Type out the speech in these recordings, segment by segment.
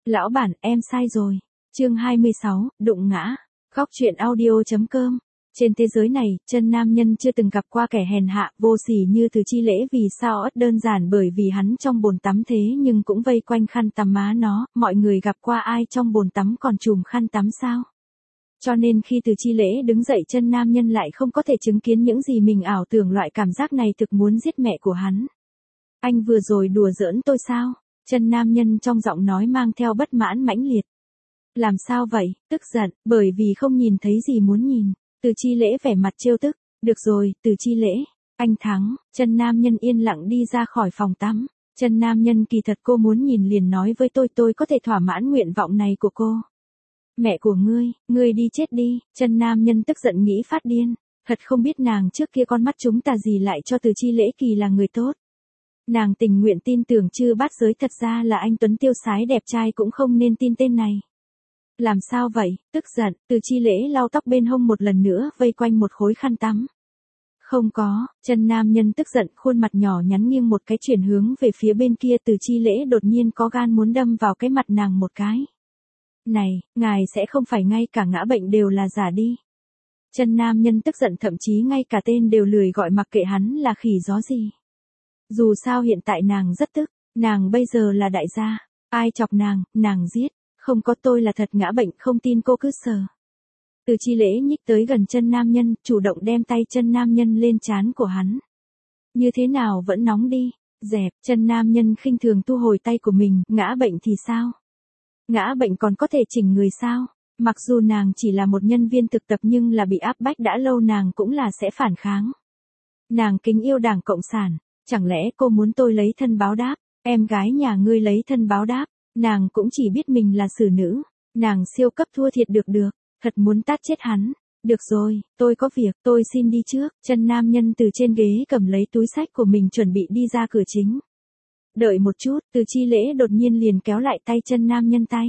Lão bản, em sai rồi. Chương 26, đụng ngã. Khóc chuyện audio.com. Trên thế giới này, chân nam nhân chưa từng gặp qua kẻ hèn hạ, vô sỉ như Từ Chi Lễ. Vì sao? Đơn giản bởi vì hắn trong bồn tắm thế nhưng cũng vây quanh khăn tắm má nó. Mọi người gặp qua ai trong bồn tắm còn trùm khăn tắm sao? Cho nên khi Từ Chi Lễ đứng dậy, chân nam nhân lại không có thể chứng kiến những gì mình ảo tưởng. Loại cảm giác này thực muốn giết mẹ của hắn. Anh vừa rồi đùa giỡn tôi sao? Chân nam nhân trong giọng nói mang theo bất mãn mãnh liệt. Làm sao vậy? Tức giận, bởi vì không nhìn thấy gì muốn nhìn. Từ Chi Lễ vẻ mặt trêu tức. Được rồi, Từ Chi Lễ, anh thắng. Chân nam nhân yên lặng đi ra khỏi phòng tắm. Chân nam nhân, kỳ thật cô muốn nhìn liền nói với tôi có thể thỏa mãn nguyện vọng này của cô. Mẹ của ngươi đi chết đi. Chân nam nhân tức giận nghĩ phát điên. Thật không biết nàng trước kia con mắt chúng ta gì lại cho Từ Chi Lễ kỳ là người tốt. Nàng tình nguyện tin tưởng Chư Bát Giới thật ra là anh tuấn tiêu sái đẹp trai cũng không nên tin tên này. Làm sao vậy? Tức giận, Từ Chi Lễ lau tóc bên hông một lần nữa, vây quanh một khối khăn tắm. Không có. Chân nam nhân tức giận, khuôn mặt nhỏ nhắn nghiêng một cái chuyển hướng về phía bên kia. Từ Chi Lễ đột nhiên có gan muốn đâm vào cái mặt nàng một cái. Này, ngài sẽ không phải ngay cả ngã bệnh đều là giả đi. Chân nam nhân tức giận, thậm chí ngay cả tên đều lười gọi, mặc kệ hắn là khỉ gió gì. Dù sao hiện tại nàng rất tức, nàng bây giờ là đại gia, ai chọc nàng giết. Không có, tôi là thật ngã bệnh, không tin cô cứ sờ. Từ Chi Lễ nhích tới gần chân nam nhân, chủ động đem tay chân nam nhân lên trán của hắn. Như thế nào vẫn nóng đi, dẹp. Chân nam nhân khinh thường thu hồi tay của mình. Ngã bệnh thì sao? Ngã bệnh còn có thể chỉnh người sao? Mặc dù nàng chỉ là một nhân viên thực tập nhưng là bị áp bách đã lâu, nàng cũng là sẽ phản kháng. Nàng kính yêu Đảng Cộng sản. Chẳng lẽ cô muốn tôi lấy thân báo đáp? Em gái nhà ngươi lấy thân báo đáp. Nàng cũng chỉ biết mình là xử nữ. Nàng siêu cấp thua thiệt được. Thật muốn tát chết hắn. Được rồi, tôi có việc, tôi xin đi trước. Chân nam nhân từ trên ghế cầm lấy túi xách của mình chuẩn bị đi ra cửa chính. Đợi một chút, Từ Chi Lễ đột nhiên liền kéo lại tay chân nam nhân tay.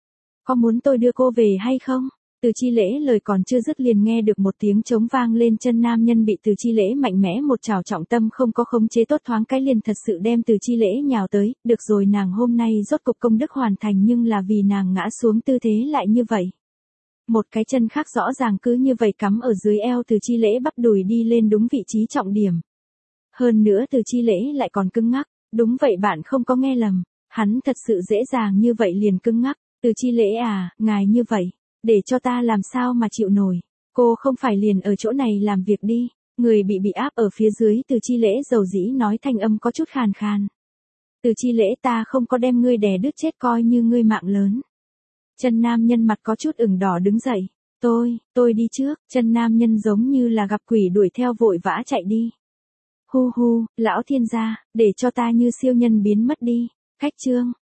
Có muốn tôi đưa cô về hay không? Từ Chi Lễ lời còn chưa dứt liền nghe được một tiếng trống vang lên. Chân nam nhân bị Từ Chi Lễ mạnh mẽ một chảo, trọng tâm không có khống chế tốt, thoáng cái liền thật sự đem Từ Chi Lễ nhào tới. Được rồi, nàng hôm nay rốt cục công đức hoàn thành, nhưng là vì nàng ngã xuống tư thế lại như vậy. Một cái chân khác rõ ràng cứ như vậy cắm ở dưới eo Từ Chi Lễ, bắp đùi đi lên đúng vị trí trọng điểm. Hơn nữa Từ Chi Lễ lại còn cứng ngắc. Đúng vậy, bạn không có nghe lầm. Hắn thật sự dễ dàng như vậy liền cứng ngắc. Từ Chi Lễ à, ngài như vậy. Để cho ta làm sao mà chịu nổi. Cô không phải liền ở chỗ này làm việc đi. Người bị áp ở phía dưới. Từ Chi Lễ dầu dĩ nói, thanh âm có chút khàn khàn. Từ Chi Lễ, ta không có đem ngươi đè đứt chết, coi như ngươi mạng lớn. Chân nam nhân mặt có chút ửng đỏ đứng dậy. Tôi đi trước. Chân nam nhân giống như là gặp quỷ đuổi theo, vội vã chạy đi. Hu, lão thiên gia, để cho ta như siêu nhân biến mất đi. Khách trương,